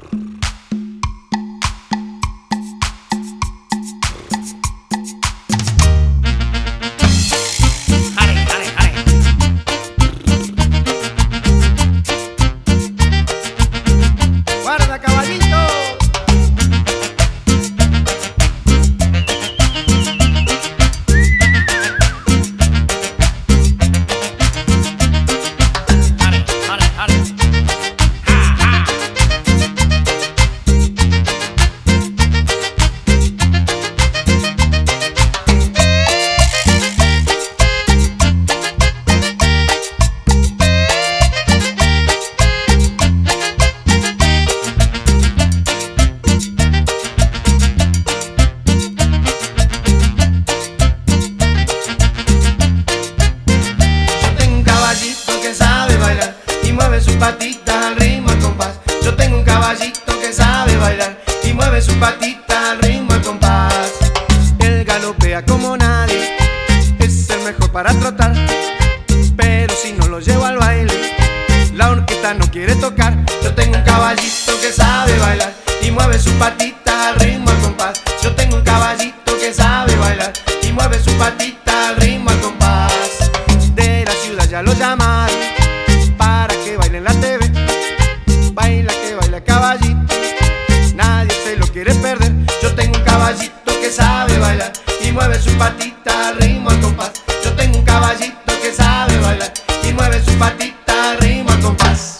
Guarda, caballito. Su patita al ritmo al compás. Yo tengo un caballito que sabe bailar y mueve su patita al ritmo al compás. Él galopea como nadie, es el mejor para trotar, pero si no lo llevo al baile, la orquesta no quiere tocar. Yo tengo un caballito que sabe bailar y mueve su patita al ritmo al compás. Yo tengo un caballito que sabe bailar y mueve su patita al ritmo al compás. De la ciudad ya lo llamaron para que baile en la TV. Baila que baila caballito, nadie se lo quiere perder. Yo tengo un caballito que sabe bailar y mueve su patita al ritmo al compás. Yo tengo un caballito que sabe bailar y mueve su patita al ritmo al compás.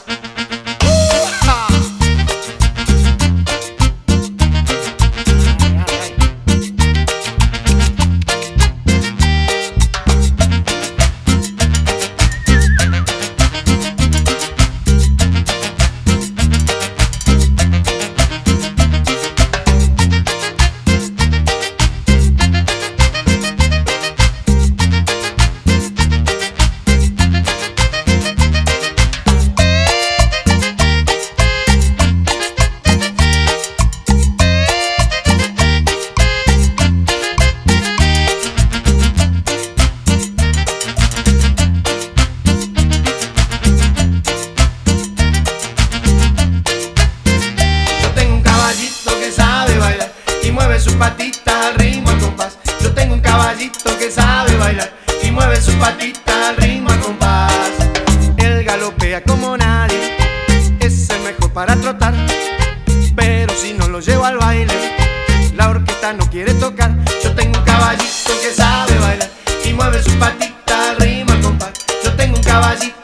Su patita al ritmo al compás. Yo tengo un caballito que sabe bailar y mueve su patita al ritmo al compás. Él galopea como nadie, es el mejor para trotar, pero si no lo llevo al baile, la orquesta no quiere tocar. Yo tengo un caballito que sabe bailar y mueve su patita al ritmo al compás. Yo tengo un caballito